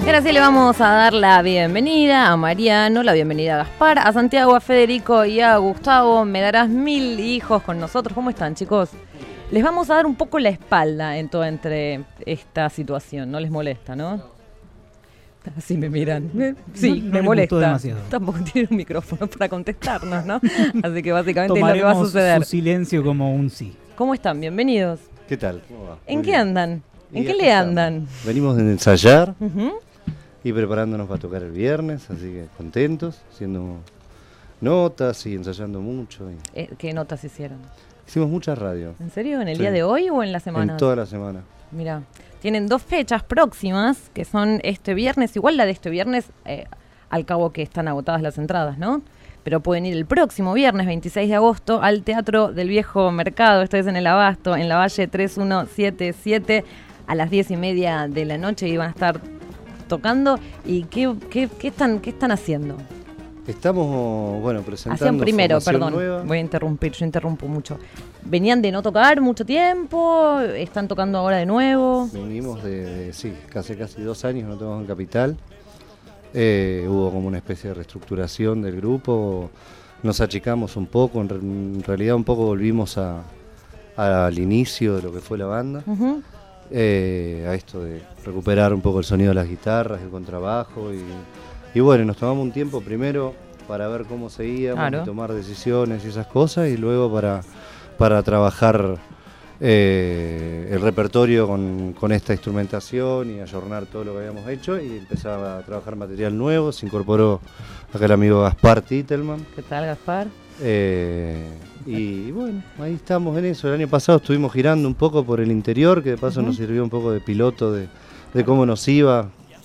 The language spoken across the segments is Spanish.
ahora sí le vamos a dar la bienvenida a Mariano, la bienvenida a Gaspar, a Santiago, a Federico y a Gustavo. Me darás 1000 hijos con nosotros. ¿Cómo están, chicos? Les vamos a dar un poco la espalda entre esta situación. No les molesta, ¿no? Así me miran. Sí, no me molesta. Tampoco tiene un micrófono para contestarnos, ¿no? Así que básicamente es lo que va a tomaremos suceder. su silencio como un sí. ¿Cómo están? Bienvenidos. ¿Qué tal? ¿Cómo va? ¿En Muy qué bien. andan? ¿En Y qué aquí le estamos. andan? Venimos de ensayar Ujú. y preparándonos para tocar el viernes, así que contentos, haciendo notas y ensayando mucho. Y ¿Qué notas hicieron? hicimos mucha radio. ¿En serio? ¿En el Sí. día de hoy o en la semana? En toda la semana. Mira, tienen 2 fechas próximas, que son este viernes, igual la de este viernes, al cabo que están agotadas las entradas, ¿no? Pero pueden ir el próximo viernes, 26 de agosto, al Teatro del Viejo Mercado, esto es en el Abasto, en la Valle 3177, a las 10:30 de la noche, y van a estar tocando. ¿Y qué están haciendo? Estamos, bueno, presentando Hacían primero, formación perdón, nueva. voy a interrumpir, yo interrumpo mucho. ¿Venían de no tocar mucho tiempo? ¿Están tocando ahora de nuevo? Venimos sí, casi 2 años no tocamos en Capital. Hubo como una especie de reestructuración del grupo, nos achicamos un poco, en realidad un poco volvimos al inicio de lo que fue la banda, Ujú. a esto de recuperar un poco el sonido de las guitarras, el contrabajo y bueno, nos tomamos un tiempo primero para ver cómo seguíamos, Claro. y tomar decisiones y esas cosas, y luego para trabajar el repertorio con esta instrumentación y ayornar todo lo que habíamos hecho, y empezar a trabajar material nuevo. Se incorporó acá el amigo Gaspar Titelman, ¿Qué tal, Gaspar? y bueno, ahí estamos en eso. El año pasado estuvimos girando un poco por el interior, que de paso nos sirvió un poco de piloto de cómo nos iba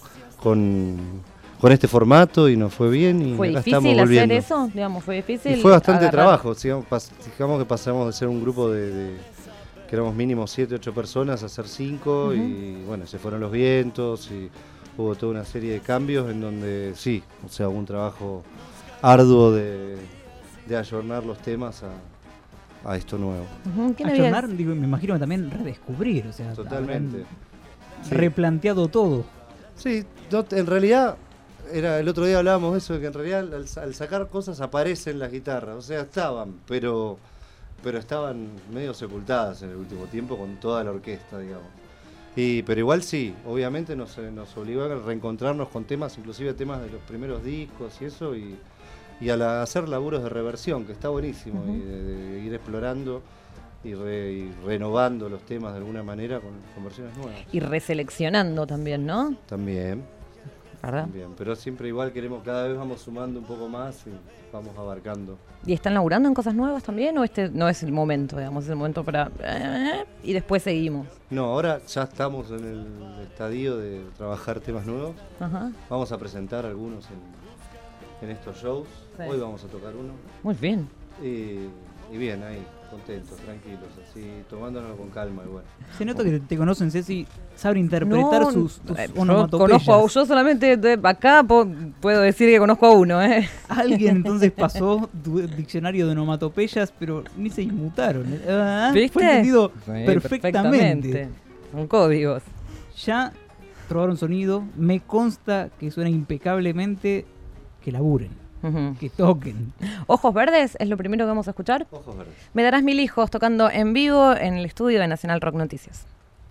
con este formato, y nos fue bien, y ¿Fue acá estamos difícil hacer volviendo. eso? Digamos, ¿fue difícil? Y fue bastante agarrar? trabajo, digamos que pasamos de ser un grupo que éramos mínimo 7, 8 personas a ser 5, y bueno, se fueron los vientos y hubo toda una serie de cambios en donde sí, o sea, hubo un trabajo arduo de ayornar los temas a esto nuevo. Ujú, ¿quién había- Ayornar, digo, me imagino que también redescubrir, o sea, Totalmente. habrán Sí. replanteado todo. Sí, en realidad, el otro día hablábamos de eso, de que en realidad al sacar cosas aparecen las guitarras, o sea, estaban, pero estaban medio sepultadas en el último tiempo con toda la orquesta, digamos. Pero igual sí, obviamente nos obligó a reencontrarnos con temas, inclusive temas de los primeros discos y eso, y a hacer laburos de reversión, que está buenísimo, y de ir explorando y renovando los temas de alguna manera con versiones nuevas. Y reseleccionando también, ¿no? También. ¿Verdad? También, pero siempre igual cada vez vamos sumando un poco más y vamos abarcando. ¿Y están laburando en cosas nuevas también? ¿O este no es el momento, digamos, es el momento para... y después seguimos? No, ahora ya estamos en el estadio de trabajar temas nuevos. Ajá. Vamos a presentar algunos en estos shows. Sí. Hoy vamos a tocar uno. Muy bien. Y bien, ahí, contentos, tranquilos, así, tomándonos con calma igual. Se nota que te conocen, Ceci, sabe interpretar No, tus yo onomatopeyas. yo solamente acá puedo decir que conozco a uno, ¿eh? Alguien entonces pasó tu diccionario de onomatopeyas, pero ni se inmutaron. ¿Viste? Fue entendido Sí, perfectamente. Son códigos. Ya probaron sonido, me consta que suena impecablemente, que laburen, Ujú. que toquen. Ojos Verdes es lo primero que vamos a escuchar. Ojos verdes. Me darás 1000 hijos tocando en vivo en el estudio de Nacional Rock Noticias.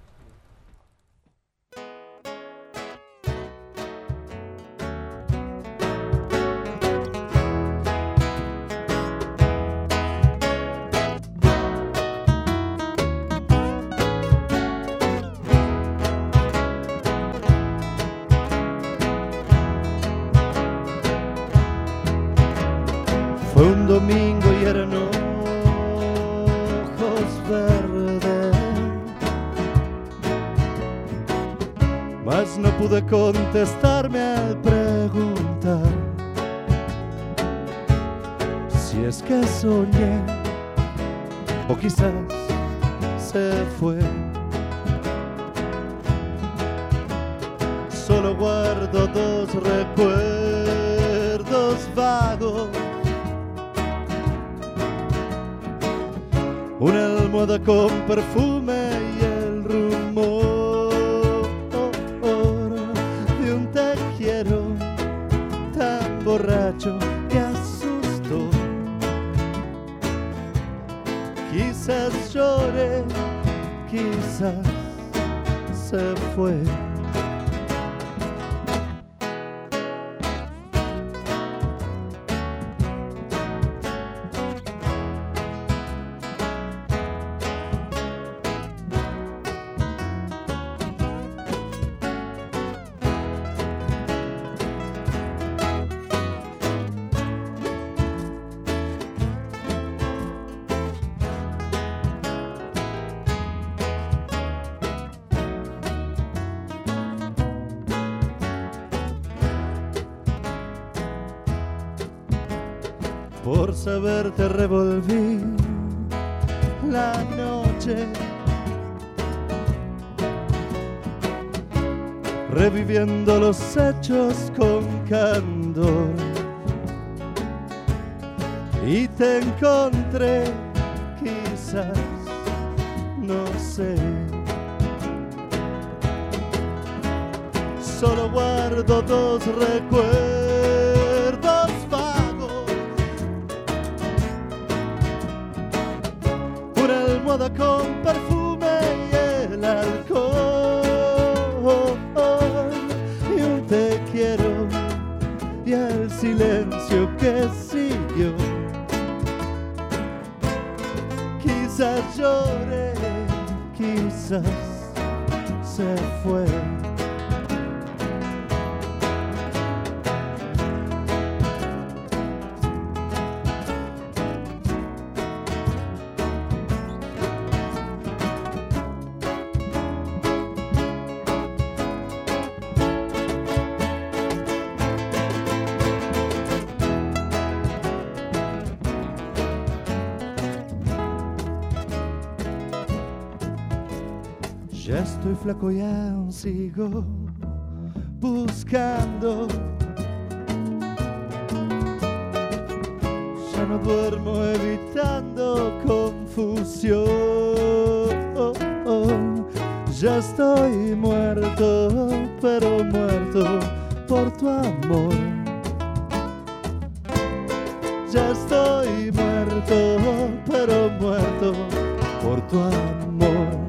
Fue un domingo y eran ojos verdes, mas no pude contestarme al preguntar si es que soñé o quizás se fue. Solo guardo 2 recuerdos vagos: una almohada con perfume y el rumor de un borracho que asustó. Quizás llore, quizás se fue. Por saber te revolví la noche, reviviendo los hechos con candor. Y te encontré, quizás, no sé. Solo guardo dos recuerdos vagos. Una almohada con perfume y el alcohol. Y un te quiero y el silencio que siguió. Quizás llore, quizás se fue. Ya estoy flaco, ya sigo buscando. Ya no duermo evitando confusión. Ya estoy muerto, pero muerto por tu amor. Ya estoy muerto, pero muerto por tu amor.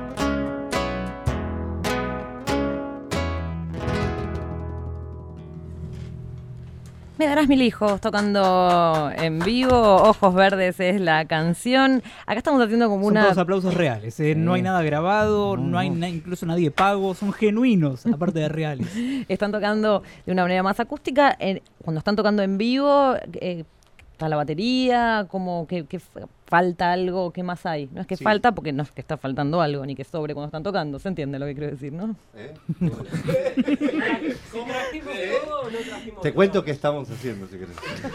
Me darás mil hijos tocando en vivo. Ojos Verdes es la canción. Acá estamos haciendo como Son una... todos aplausos reales, no hay nada grabado, no hay incluso nadie pago, son genuinos, aparte de reales. Están tocando de una manera más acústica. Cuando están tocando en vivo, está la batería, como que falta algo, ¿qué más hay? No es que falta, porque no es que está faltando algo, ni que sobre cuando están tocando. ¿Se entiende lo que quiero decir, no? Te cuento qué estamos haciendo, si querés.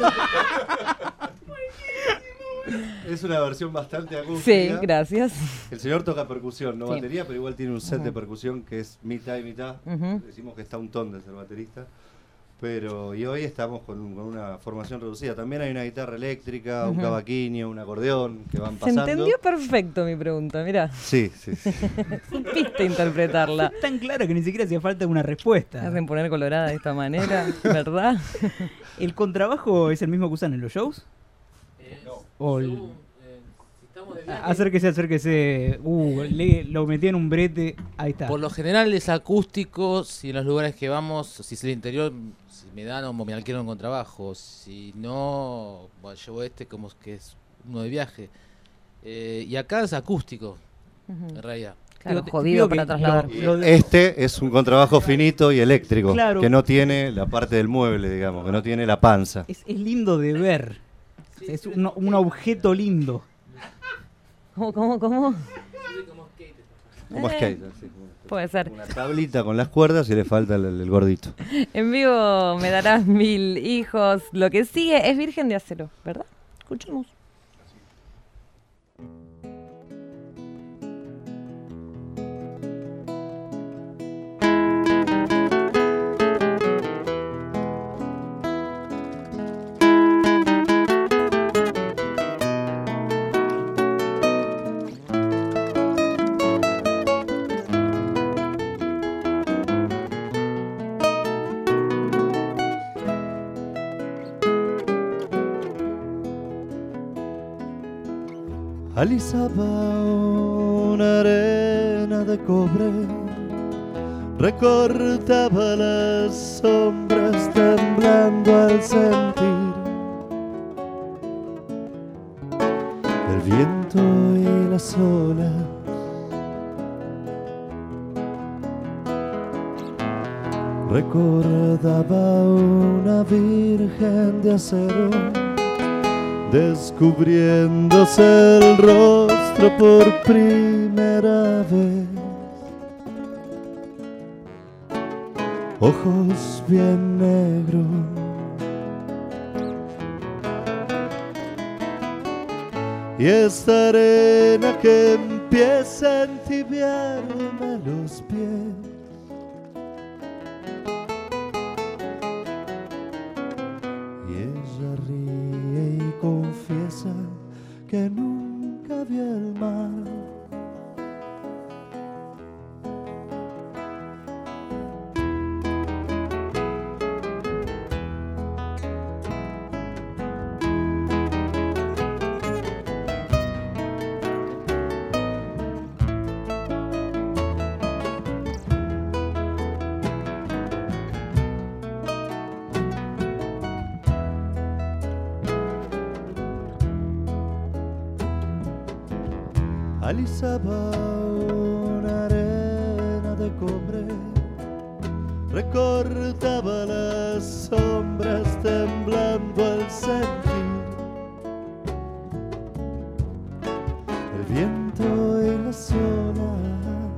Es una versión bastante acústica. Sí, gracias. El señor toca percusión, no Sí. batería, pero igual tiene un set de percusión que es mitad y mitad. Decimos que está un ton de ser baterista. Y hoy estamos con una formación reducida. También hay una guitarra eléctrica, un cavaquinho, un acordeón que van pasando. Se entendió perfecto mi pregunta, mirá. Sí. Supiste interpretarla. Es tan clara que ni siquiera hacía falta una respuesta. Me hacen poner colorada de esta manera, ¿verdad? ¿El contrabajo es el mismo que usan en los shows? No. O el- Si estamos de viaje, Acérquese. Lo metí en un brete. Ahí está. por lo general es acústico. Si en los lugares que vamos, si es el interior, si me dan o me alquilan con trabajo. Si no, bueno, llevo como que es uno de viaje. Y acá es acústico, en realidad. Claro, Te jodido pido que para trasladar. Este es un contrabajo finito y eléctrico, Claro. que no tiene la parte del mueble, digamos, que no tiene la panza. Es lindo de ver. Es un objeto lindo. ¿Cómo? Como skate, así, Puede ser. una tablita con las cuerdas y le falta el gordito. En vivo me darás mil hijos. Lo que sigue es Virgen de Acero, ¿verdad? Escuchemos. Alisaba una arena de cobre, recortaba las sombras temblando al sentir el viento y las olas. Recordaba una virgen de acero, descubriéndose el rostro por primera vez. Ojos bien negros, y esta arena que empieza a entibiarme los pies. Y ella ríe y confiesa que nunca vio el mar. Alisaba una arena de cobre, recortaba las sombras temblando al sentir el viento y las olas.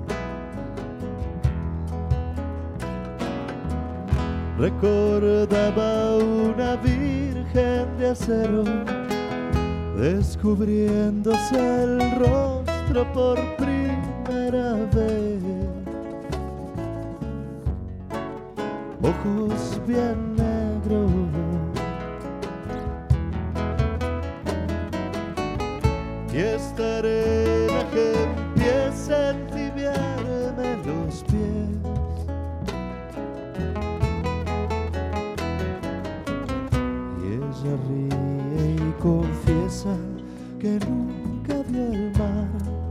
Recordaba una virgen de acero, descubriéndose el rostro por primera vez. Ojos bien negros, y esta arena que empieza a entibiarme los pies. Y ella ríe y confiesa que nunca vio el mar.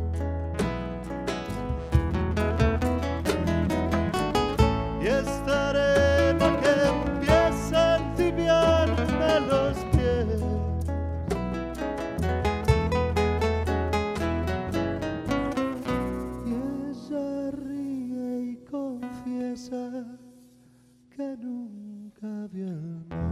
Y esta arena que empieza a entibiarme los pies. Y ella ríe y confiesa que nunca vio el mar.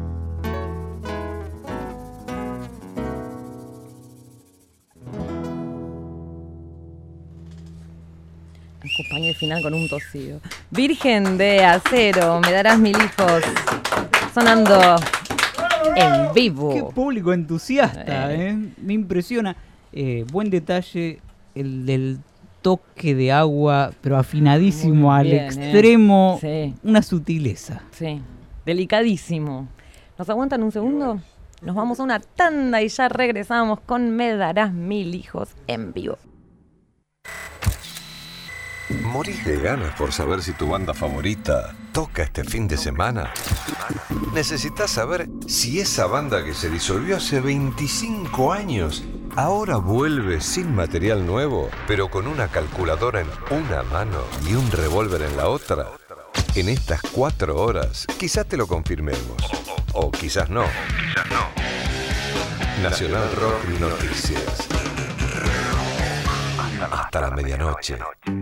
Acompañé el final con un tosido. Virgen de acero, me darás 1000 hijos. Sonando en vivo. Qué público entusiasta, me impresiona. Buen detalle el del toque de agua, pero afinadísimo Muy al bien, extremo. Sí. Una sutileza. Sí, delicadísimo. ¿Nos aguantan un segundo? Nos vamos a una tanda y ya regresamos con Me darás 1000 hijos en vivo. ¿Morís de ganas por saber si tu banda favorita toca este fin de semana? ¿Necesitas saber si esa banda que se disolvió hace 25 años ahora vuelve sin material nuevo, pero con una calculadora en una mano y un revólver en la otra? En estas 4 horas quizás te lo confirmemos, o quizás no. Nacional Rock Noticias. Hasta la medianoche.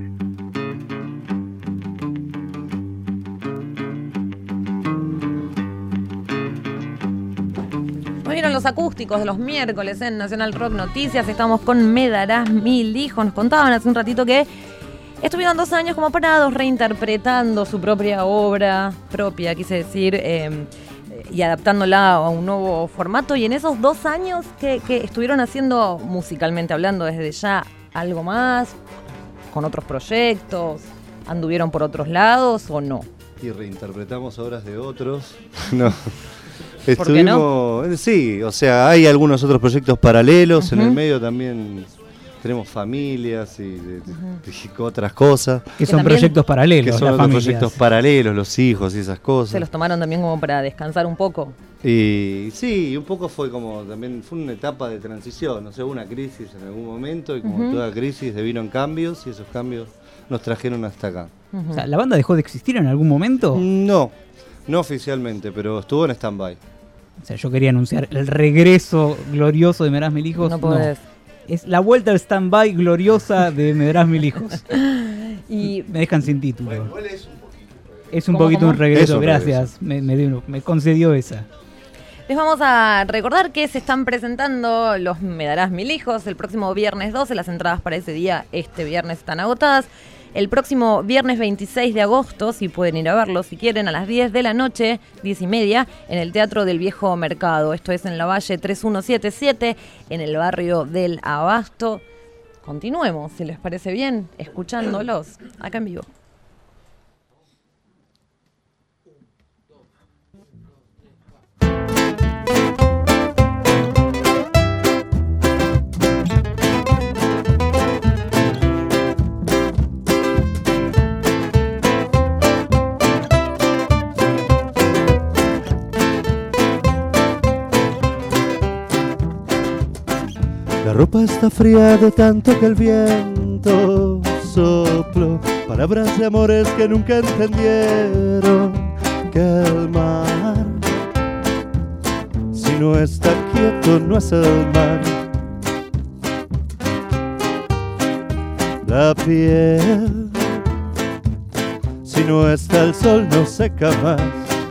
Vieron los acústicos de los miércoles en Nacional Rock Noticias. Estamos con Me darás 1000 hijos. Nos contaban hace un ratito que estuvieron 2 años como parados reinterpretando su propia obra, quise decir, y adaptándola a un nuevo formato. Y en esos 2 años que estuvieron haciendo, musicalmente hablando, desde ya algo más, con otros proyectos, anduvieron por otros lados o no. Y reinterpretamos obras de otros. No. ¿Por qué no? Sí, o sea, hay algunos otros proyectos paralelos. En el medio también tenemos familias y otras cosas. Que son proyectos paralelos. Que son otros proyectos paralelos, los hijos y esas cosas. ¿Se los tomaron también como para descansar un poco? Y sí, un poco fue como también, fue una etapa de transición, no sé, hubo una crisis en algún momento y como toda crisis devino en cambios y esos cambios nos trajeron hasta acá. O sea, ¿la banda dejó de existir en algún momento? No oficialmente, pero estuvo en stand-by. O sea, yo quería anunciar el regreso glorioso de Me darás mil hijos. No podés. Es la vuelta al stand-by gloriosa de Me darás mil hijos. Y Me dejan sin título. Bueno, igual es un poquito. Es un ¿Cómo, poquito cómo? un regreso, Es un gracias. Me concedió esa. les vamos a recordar que se están presentando los Me darás mil hijos el próximo viernes 12. Las entradas para ese día, este viernes, están agotadas. El próximo viernes 26 de agosto, si pueden ir a verlo, si quieren, a las 10 de la noche, 10:30, en el Teatro del Viejo Mercado. Esto es en la Valle 3177, en el barrio del Abasto. Continuemos, si les parece bien, escuchándolos acá en vivo. La ropa está fría de tanto que el viento sopló. Palabras de amores que nunca entendieron que el mar, si no está quieto, no es el mar. La piel, si no está el sol, no seca más.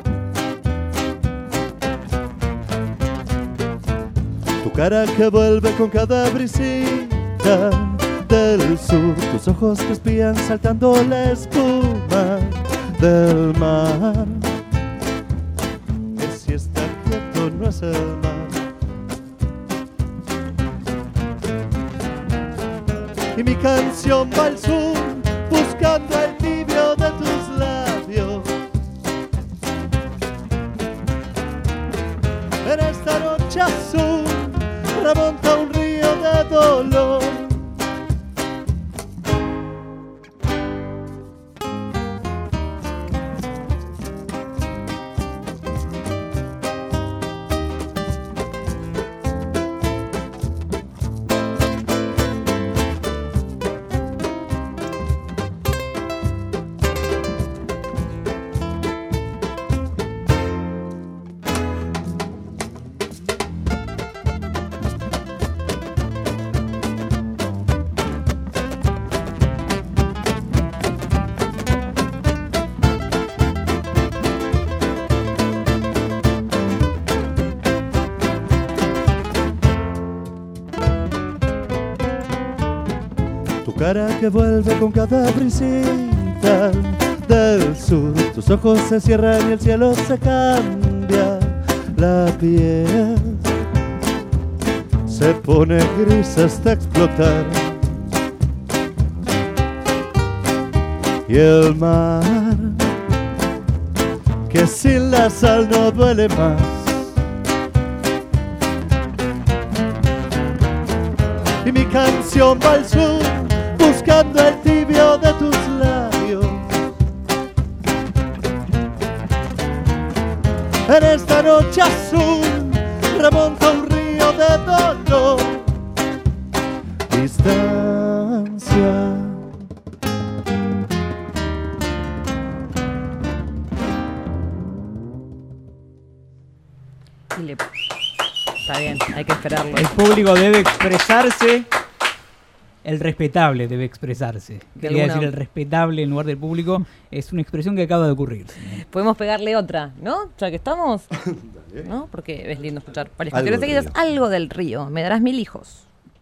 Tu cara que vuelve con cada brisita del sur, tus ojos que espían saltando la espuma del mar. Que si está quieto no es el mar. Y mi canción va al sur buscando el tibio de tus labios. En esta noche azul remonta un río de dolor. Tu cara que vuelve con cada brisita del sur, tus ojos se cierran y el cielo se cambia. La piel se pone gris hasta explotar. Y el mar, que sin la sal no duele más. Y mi canción va al sur buscando el tibio de tus labios. En esta noche azul remonta un río de dolor. Distancia. Está bien, hay que esperarlo. El público debe expresarse. El respetable debe expresarse. Quería alguna- decir el respetable en lugar del público. Es una expresión que acaba de ocurrir. Podemos pegarle otra, ¿no? Ya que estamos. ¿No? Porque es lindo escuchar varias Algo canciones del seguidas. río. Algo del río. Me darás mil hijos.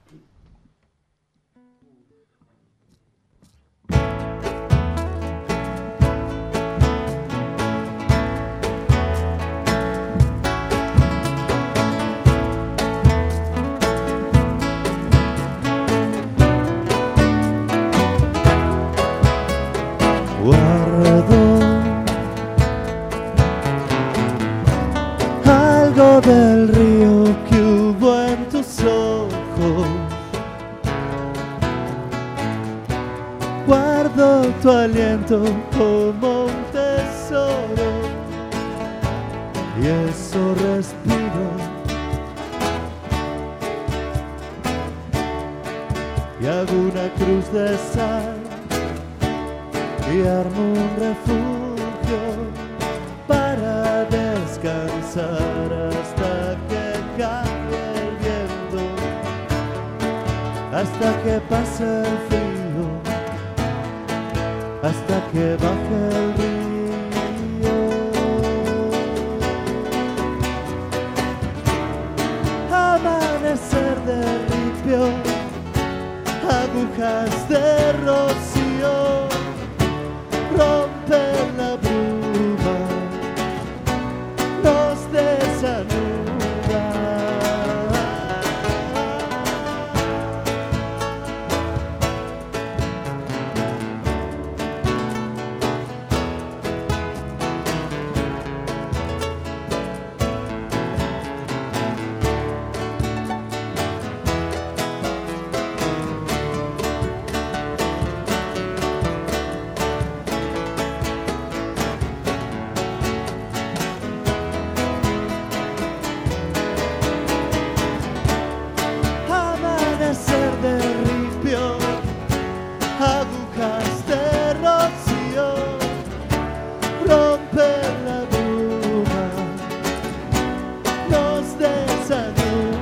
Guardo algo del río que hubo en tus ojos. Guardo tu aliento como un tesoro. y eso respiro. Y hago una cruz de sal y armo un refugio para descansar hasta que caiga el viento, hasta que pase el frío, hasta que baje el río. Amanecer de ripio, agujas de rocío, rompen la bruma, nos desanudan. Amanecer de ripio, agujas de rocío, rompen la bruma, nos desanudan.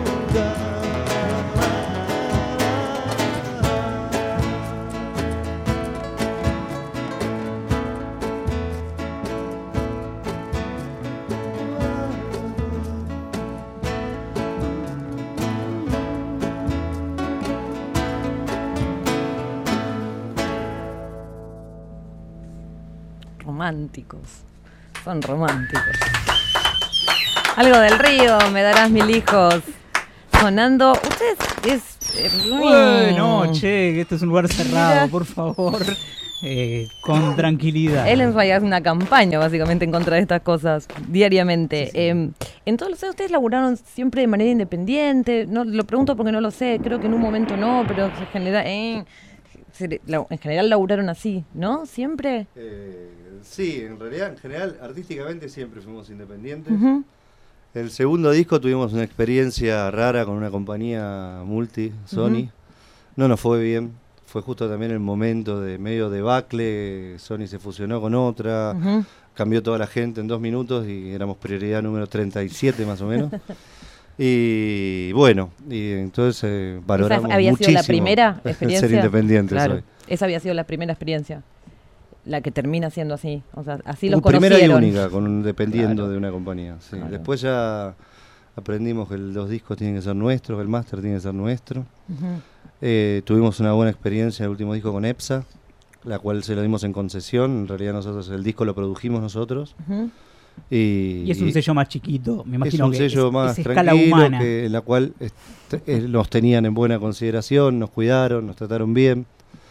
Románticos. Son románticos. Algo del río, me darás 1000 hijos. Sonando. Ustedes Bueno, che, que esto es un lugar cerrado, Mira. por favor. Con tranquilidad. Él en realidad hace una campaña básicamente en contra de estas cosas diariamente. En todos los años ustedes laburaron siempre de manera independiente. No lo pregunto porque no lo sé. Creo que en un momento no, pero en general laburaron así, ¿no? Siempre. Sí, en realidad, en general, artísticamente siempre fuimos independientes. Ujú. El segundo disco tuvimos una experiencia rara con una compañía multi, Sony. No nos fue bien. Fue justo también el momento de medio debacle. Sony se fusionó con otra. Ujú. Cambió toda la gente en 2 minutos y éramos prioridad número 37 más o menos. Y bueno, y entonces valoramos ¿Esa había muchísimo sido la primera experiencia? ser independientes Claro, hoy. esa había sido la primera experiencia. La que termina siendo así. O sea, así los Primera y conocieron. única, dependiendo Claro. de una compañía. Sí. Claro. Después ya aprendimos que los discos tienen que ser nuestros, el máster tiene que ser nuestro. Ujú. Tuvimos una buena experiencia en el último disco con EPSA, la cual se lo dimos en concesión. En realidad nosotros el disco lo produjimos nosotros. Ujú. Y es un sello más chiquito, me Es imagino un que sello es más escala tranquilo, humana. en la cual nos tenían en buena consideración, nos cuidaron, nos trataron bien.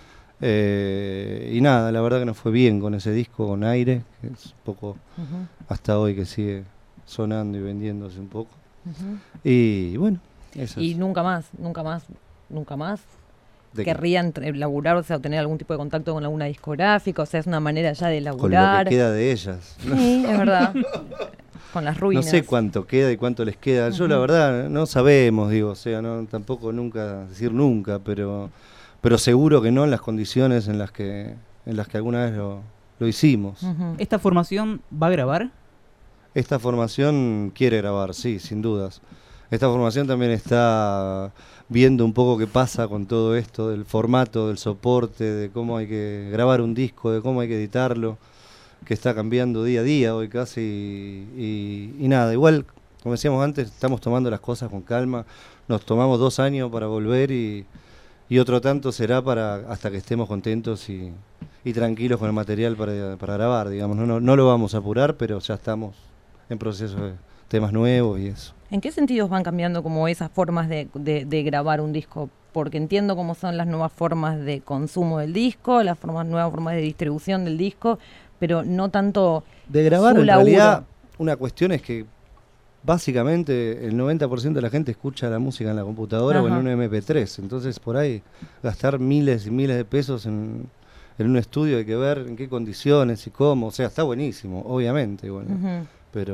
Y nada, la verdad que nos fue bien con ese disco, con Aire, que es un poco Ujú. hasta hoy que sigue sonando y vendiéndose un poco. Ujú. Y bueno, eso Y es. nunca más ¿De qué? querrían laburar, o sea, tener algún tipo de contacto con alguna discográfica, o sea, es una manera ya de Con lo laburar. que queda de ellas. Sí, es verdad. Con las No ruinas. sé cuánto queda y cuánto les queda. Yo la Ujú. verdad no sabemos, digo, o sea, no tampoco nunca decir nunca, pero seguro que no en las condiciones en las que alguna vez lo hicimos. Ujú. ¿Esta formación va a grabar? Esta formación quiere grabar, sí, sin dudas. Esta formación también está viendo un poco qué pasa con todo esto, del formato, del soporte, de cómo hay que grabar un disco, de cómo hay que editarlo, que está cambiando día a día hoy casi. Y nada, igual, como decíamos antes, estamos tomando las cosas con calma. Nos tomamos 2 años para volver y otro tanto será hasta que estemos contentos y tranquilos con el material para grabar, digamos. No lo vamos a apurar, pero ya estamos en proceso de temas nuevos y eso. ¿En qué sentidos van cambiando como esas formas de grabar un disco? Porque entiendo cómo son las nuevas formas de consumo del disco, las nuevas formas de distribución del disco, pero no tanto De grabar, su en laburo. realidad, una cuestión es que básicamente el 90% de la gente escucha la música en la computadora o en Ajá. un MP3. Entonces, por ahí, gastar miles y miles de pesos en un estudio, hay que ver en qué condiciones y cómo. O sea, está buenísimo, obviamente, bueno, Ujú. pero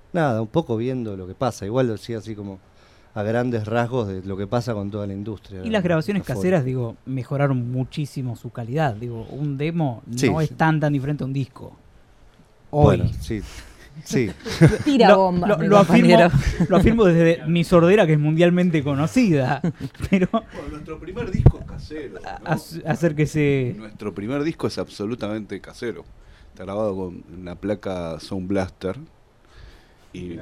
nada, un poco viendo lo que pasa. Igual lo decía así como a grandes rasgos de lo que pasa con toda la industria. Y las grabaciones afuera. caseras, digo, mejoraron muchísimo su calidad. Digo, un demo Sí, no es sí. tan diferente a un disco. Hoy. Bueno, sí. Sí. Tira bomba. Lo afirmo desde mi sordera, que es mundialmente conocida. Pero Bueno, nuestro primer disco es casero, ¿no? acérquese. Nuestro primer disco es absolutamente casero. Está grabado con una placa Sound Blaster y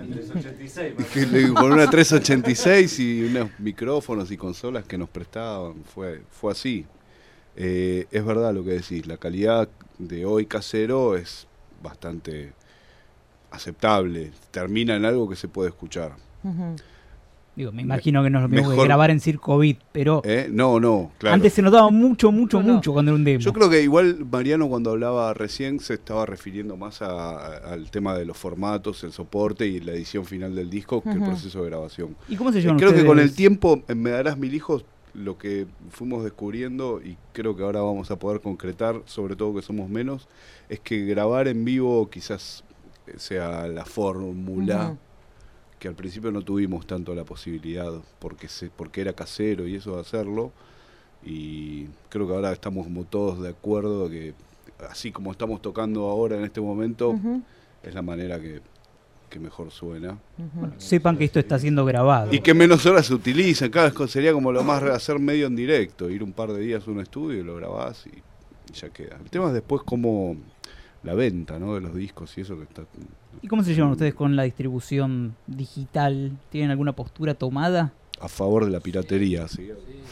con una 386 y unos micrófonos y consolas que nos prestaban. Fue así. Es verdad lo que decís, la calidad de hoy casero es bastante aceptable, termina en algo que se puede escuchar. Ujú. Digo, me imagino que no es lo mismo que Mejor- grabar en Circo Beat, pero No, claro. antes se notaba mucho No. cuando era un demo. Yo creo que igual Mariano cuando hablaba recién se estaba refiriendo más al tema de los formatos, el soporte y la edición final del disco que el Ujú. proceso de grabación. ¿Y cómo se llevan Creo que ustedes? con el tiempo en Me Darás Mil Hijos lo que fuimos descubriendo y creo que ahora vamos a poder concretar, sobre todo que somos menos, es que grabar en vivo quizás sea la fórmula Ujú. que al principio no tuvimos tanto la posibilidad porque era casero y eso de hacerlo, y creo que ahora estamos como todos de acuerdo que así como estamos tocando ahora en este momento Ujú. es la manera que mejor suena Ujú. Sepan que esto está siendo grabado. y que menos horas se utilizan. Cada vez sería como lo más hacer medio en directo, ir un par de días a un estudio, lo grabás y ya queda. El tema es después como la venta, ¿no?, de los discos y eso que está. ¿Y cómo se llevan ustedes con la distribución digital? ¿Tienen alguna postura tomada? A favor de la piratería, ¿sí?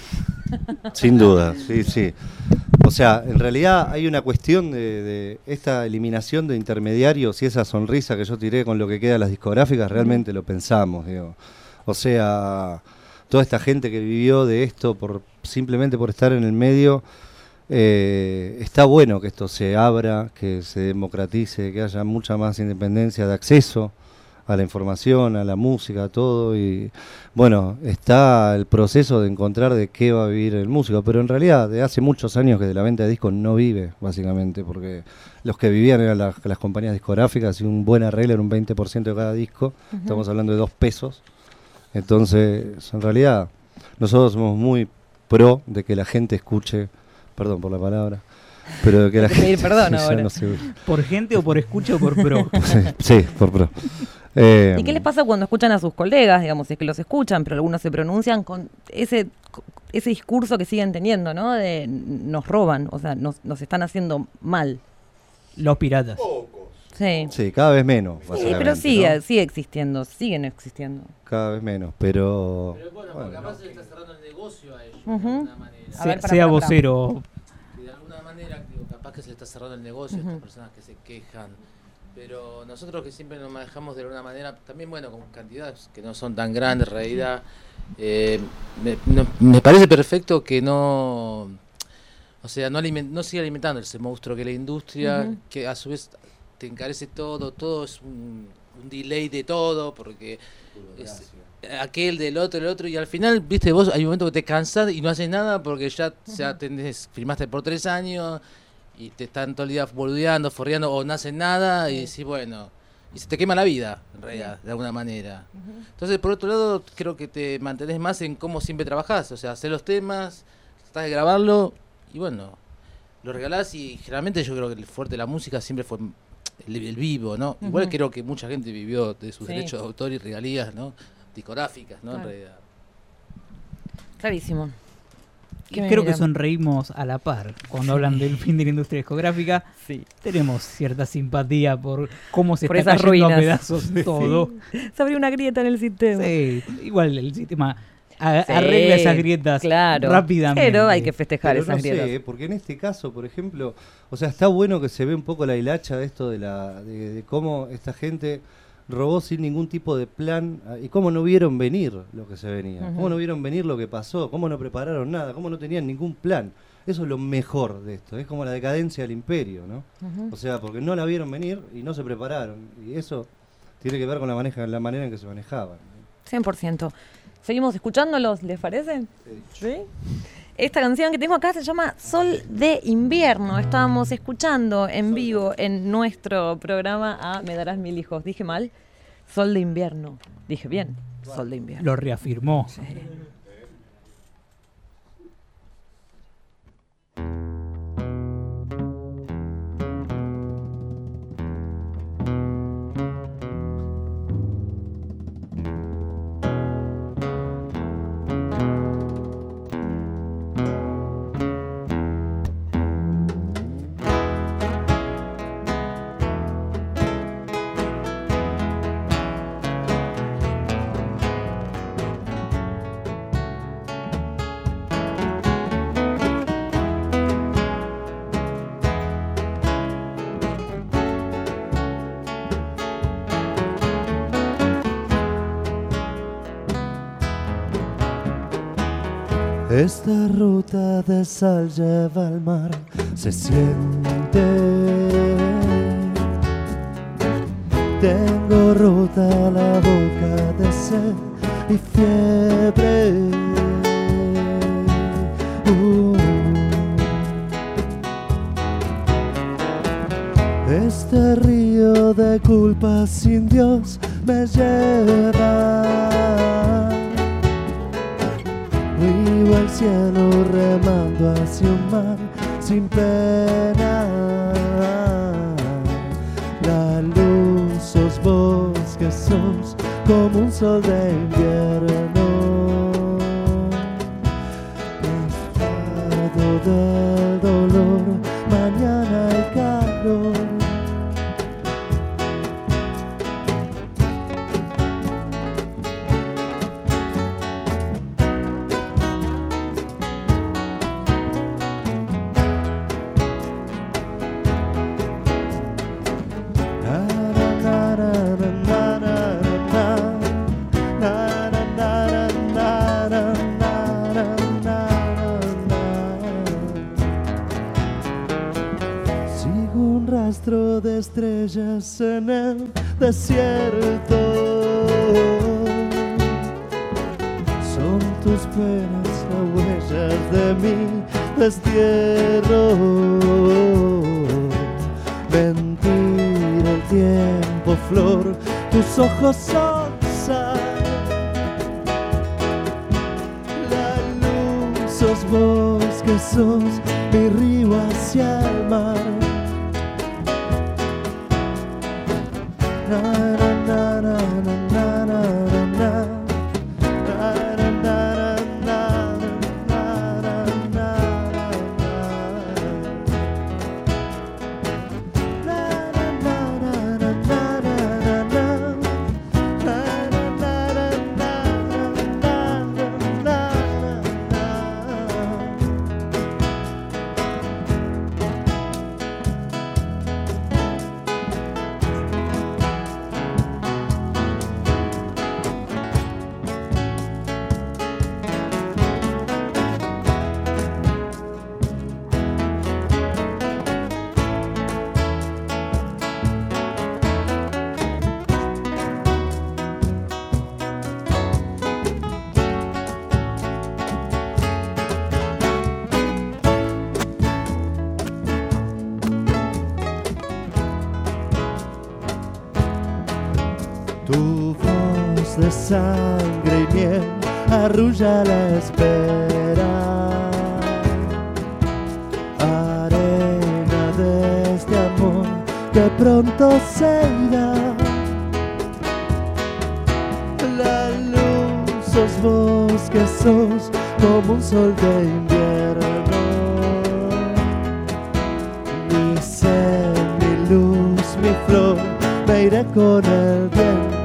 Sin duda, sí, sí. O sea, en realidad hay una cuestión de esta eliminación de intermediarios y esa sonrisa que yo tiré con lo que queda de las discográficas, realmente lo pensamos, digo. O sea, toda esta gente que vivió de esto simplemente por estar en el medio, está bueno que esto se abra, que se democratice, que haya mucha más independencia de acceso a la información, a la música, a todo. Y bueno, está el proceso de encontrar de qué va a vivir el músico, pero en realidad de hace muchos años que de la venta de discos no vive, básicamente, porque los que vivían eran las compañías discográficas y un buen arreglo era un 20% de cada disco. Estamos hablando de 2 pesos. Entonces, en realidad, nosotros somos muy pro de que la gente escuche, perdón por la palabra, pero de que la Hay que pedir gente... perdón ya ahora. no sé. ¿Por gente o por escucha o por pro? Sí, por pro. ¿Y qué les pasa cuando escuchan a sus colegas, digamos, si es que los escuchan, pero algunos se pronuncian con ese discurso que siguen teniendo, ¿no? De nos roban, o sea, nos están haciendo mal. Los piratas. Sí. Sí, cada vez menos. Sí, básicamente, pero ¿no? sigue existiendo, siguen existiendo. Cada vez menos, pero... Pero bueno, bueno. capaz se le está cerrando el negocio a ellos, Ujú. de alguna manera. A ver, para. Sea vocero. Que de alguna manera, digo, capaz que se le está cerrando el negocio a Ujú. estas personas que se quejan. Pero nosotros que siempre nos manejamos de alguna manera, también bueno, con cantidades que no son tan grandes en realidad, me parece perfecto que no, o sea, no siga alimentando ese monstruo que es la industria, Ujú. que a su vez te encarece todo es un delay de todo, porque es aquel del otro, y al final, viste, vos hay un momento que te cansás y no haces nada porque ya firmaste por 3 años y te están todo el día boludeando, forreando o no hacen nada y decís, bueno, y se te quema la vida, en realidad, de alguna manera. Entonces, por otro lado, creo que te mantenés más en cómo siempre trabajás, o sea, hacer los temas, tratás de grabarlo y bueno, lo regalás y generalmente yo creo que el fuerte de la música siempre fue el vivo, ¿no? Igual Ujú. creo que mucha gente vivió de sus Sí. derechos de autor y regalías, ¿no? Discográficas, ¿no? Claro. En realidad. Clarísimo. ¿Qué me Creo que miran? sonreímos a la par cuando hablan del fin de la industria discográfica. Sí. Tenemos cierta simpatía por cómo se Por está esas cayendo a ruinas. pedazos todo. Se abrió una grieta en el sistema. Sí, igual el sistema Sí, arregla esas grietas claro. rápidamente. Pero hay que festejar Pero esas no grietas. sé, porque en este caso, por ejemplo, o sea, está bueno que se ve un poco la hilacha de esto de cómo esta gente robó sin ningún tipo de plan y cómo no vieron venir lo que se venía, Ujú. cómo no vieron venir lo que pasó, cómo no prepararon nada, cómo no tenían ningún plan. Eso es lo mejor de esto, es como la decadencia del imperio, ¿no? Ujú. O sea, porque no la vieron venir y no se prepararon. Y eso tiene que ver con la manera en que se manejaban. 100%. ¿Seguimos escuchándolos, les parece? Sí. Esta canción que tengo acá se llama Sol de Invierno. Estábamos escuchando en vivo en nuestro programa a Me Darás Mil Hijos. ¿Dije mal? Sol de invierno. Dije bien, sol de invierno. Lo reafirmó. Sí. Esta ruta de sal lleva al mar, se siente. Tengo rota la boca de sed y fiebre. Este río de culpa sin Dios me lleva. Vivo el cielo remando hacia un mar sin pena. La luz sos vos que sos como un sol de invierno. Estado del dolor, mañana el calor. De estrellas en el desierto, son tus penas las huellas de mi destierro. Mentira el tiempo, flor, tus ojos son sal. La luz sos vos que sos mi río hacia el mar. Tu voz de sangre y miel arrulla la espera. Arena de este amor que pronto se irá. La luz sos vos que sos como un sol de invierno. Mi sed, mi luz, mi flor, me iré con el viento.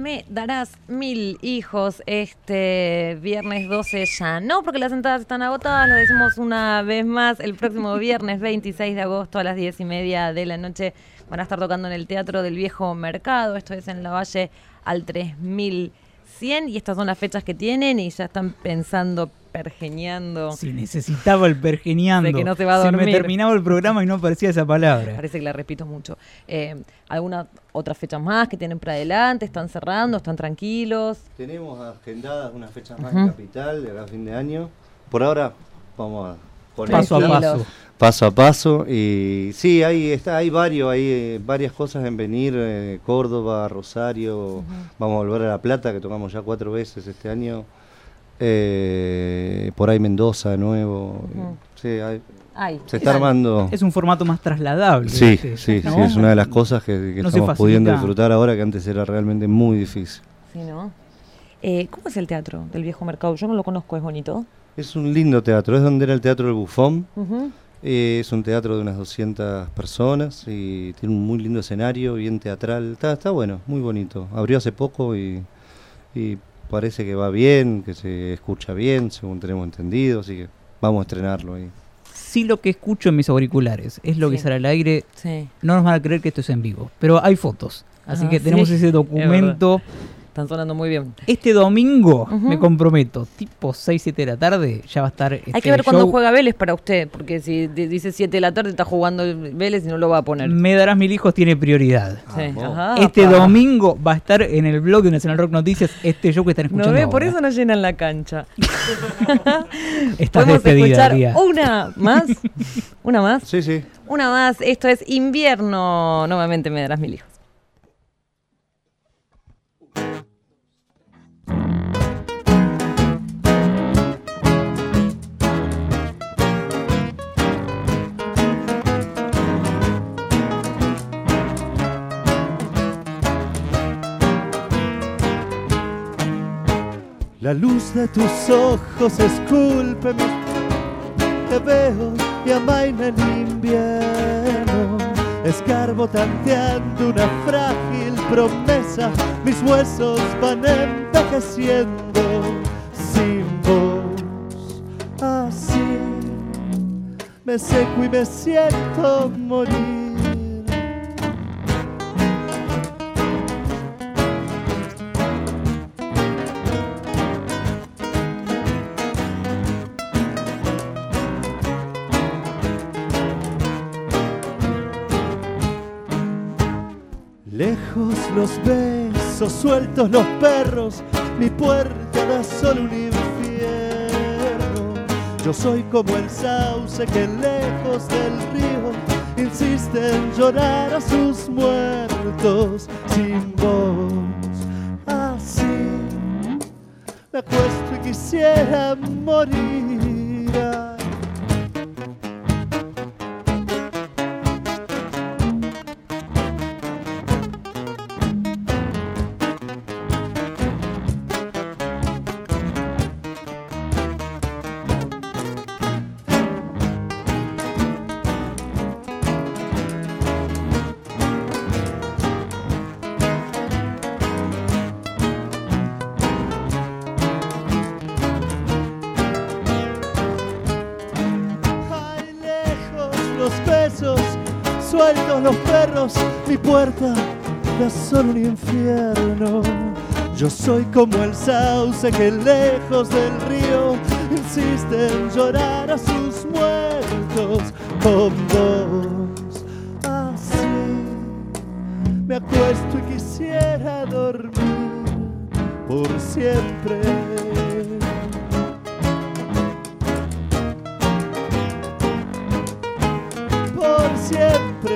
Me darás 1000 hijos este viernes 12 ya. No, porque las entradas están agotadas, lo decimos una vez más. El próximo viernes 26 de agosto a las 10:30 de la noche van a estar tocando en el Teatro del Viejo Mercado. Esto es en la Valle al 3100 y estas son las fechas que tienen y ya están pensando, pergeñando. Sí, necesitaba el pergeñando. De que no se va a dormir. Se me terminaba el programa y no aparecía esa palabra. Parece que la repito mucho. ¿Algunas otras fechas más que tienen para adelante? ¿Están cerrando? ¿Están tranquilos? Tenemos agendadas unas fechas más en Capital de acá a fin de año. Por ahora vamos a poner paso a paso. Y sí, hay varias cosas en venir. Córdoba, Rosario. Vamos a volver a La Plata, que tocamos ya 4 veces este año. Por ahí Mendoza de nuevo. Sí, se está armando. Es un formato más trasladable. Sí, ¿no? Es una de las cosas que no estamos pudiendo disfrutar ahora, que antes era realmente muy difícil. Sí, ¿no? ¿Cómo es el Teatro del Viejo Mercado? Yo no lo conozco, ¿es bonito? Es un lindo teatro, es donde era el Teatro del Bufón. Es un teatro de unas 200 personas y tiene un muy lindo escenario, bien teatral. Está bueno, muy bonito. Abrió hace poco y parece que va bien, que se escucha bien, según tenemos entendido, así que vamos a estrenarlo ahí. Sí, lo que escucho en mis auriculares es lo que sale al aire. Sí. No nos van a creer que esto es en vivo, pero hay fotos, así que tenemos ese documento. Están sonando muy bien. Este domingo, me comprometo, tipo 6, 7 de la tarde, ya va a estar Hay que ver cuándo juega Vélez para usted, porque si dice 7 de la tarde está jugando Vélez y no lo va a poner. Me darás 1000 hijos, tiene prioridad. Domingo va a estar en el blog de Nacional Rock Noticias este show que están escuchando ahora. Por eso no llenan la cancha. Estás ¿podemos despedida, escuchar una más? ¿Una más? Sí. Una más. Esto es Invierno. Nuevamente Me darás 1000 hijos. La luz de tus ojos escúlpeme, te veo y amaina el invierno. Escarbo tanteando una frágil promesa, mis huesos van envejeciendo sin vos. Así me seco y me siento morir. Lejos los besos, sueltos los perros, mi puerta da solo un infierno. Yo soy como el sauce que lejos del río insiste en llorar a sus muertos sin voz. Así me acuesto y quisiera morir. Sueltos los perros, mi puerta da solo un infierno. Yo soy como el sauce que lejos del río insiste en llorar a sus muertos con vos. Así me acuesto y quisiera dormir por siempre. Siempre.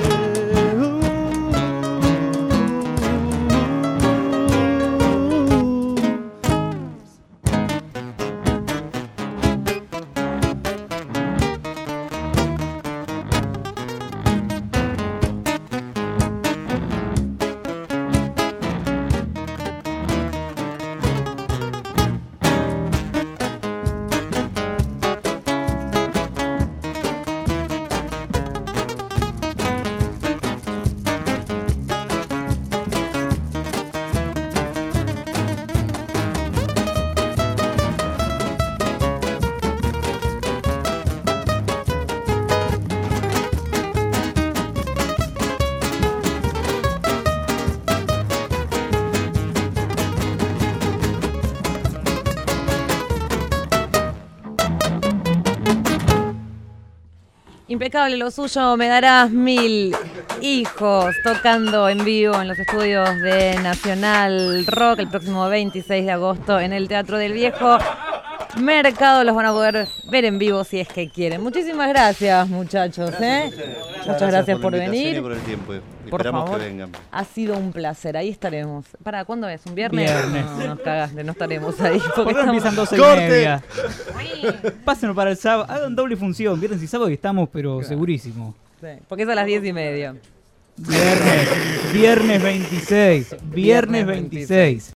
Impecable lo suyo, me darás 1000 hijos tocando en vivo en los estudios de Nacional Rock el próximo 26 de agosto en el Teatro del Viejo Mercado. Los van a poder ver en vivo si es que quieren. Muchísimas gracias, muchachos. Muchas gracias por la invitación venir. y por el tiempo. Por Esperamos favor, que vengan. ha sido un placer. Ahí estaremos. ¿Para cuándo es? ¿Un viernes? Viernes. No, nos cagaste, no estaremos ahí. ¿Por qué no empiezan 12:30? Pásenlo para el sábado. Hagan doble función. Viernes y sábado y estamos, pero segurísimo. Sí, porque es a las 10:30. Viernes 26. Viernes 26.